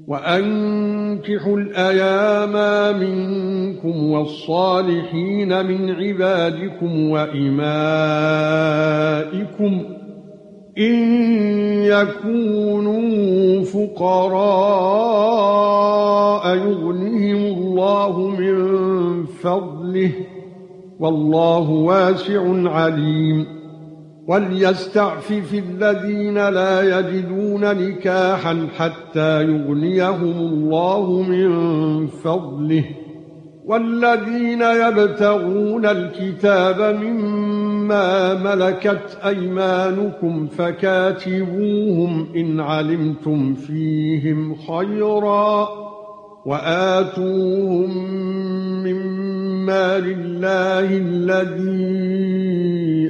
وأنكحوا الأيام منكم والصالحين من عبادكم وإمائكم إن يكونوا فقراء يغنهم الله من فضله والله واسع عليم وليستعفف الذين لا يجدون نكاحا حتى يغنيهم الله من فضله والذين يبتغون الكتاب مما ملكت أيمانكم فكاتبوهم إن علمتم فيهم خيرا وآتوهم مما لله الذي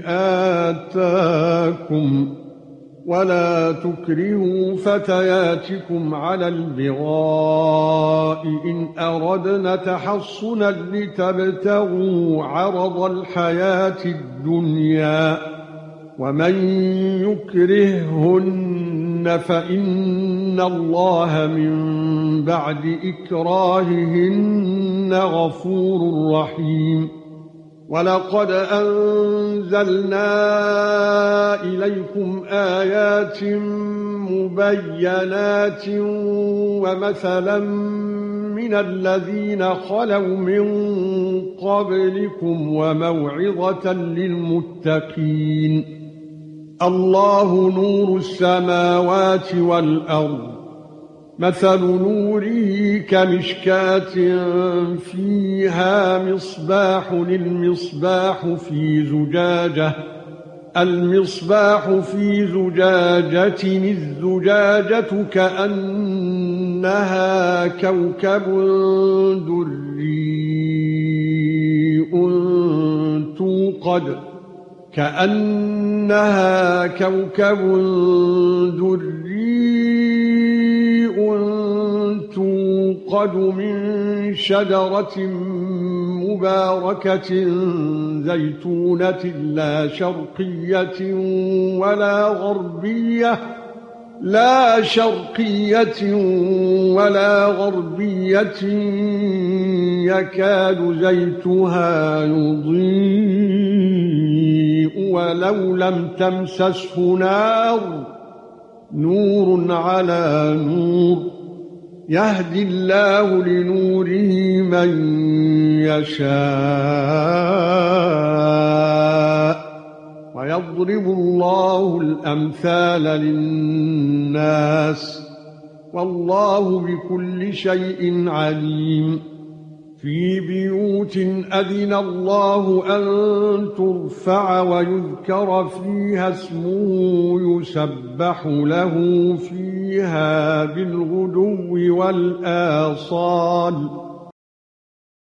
آتاكم ولا تكرهوا فتياتكم على البغاء إن أردنا تحصنا لتبتغوا عرض الحياة الدنيا ومن يكرههن فإن الله من بعد إكراههن غفور رحيم ولقد أنزلنا إليكم آيات مبينات ومثلا من الذين خلوا من قبلكم وموعظة للمتقين الله نور السماوات والأرض مثل نوره كمشكاة فيها مصباح المصباح في زجاجة الزجاجة كأنها كوكب دري توقد من شجرة مباركة زيتونة لا شرقية ولا غربية يكاد زيتها يضيء ولو لم تمسسه نور على نور يهدي الله لنوره من يشاء ويضرب الله الأمثال للناس والله بكل شيء عليم في بيوت أذن الله أن ترفع ويذكر فيها اسمه يسبح له فيها بالغدو والآصال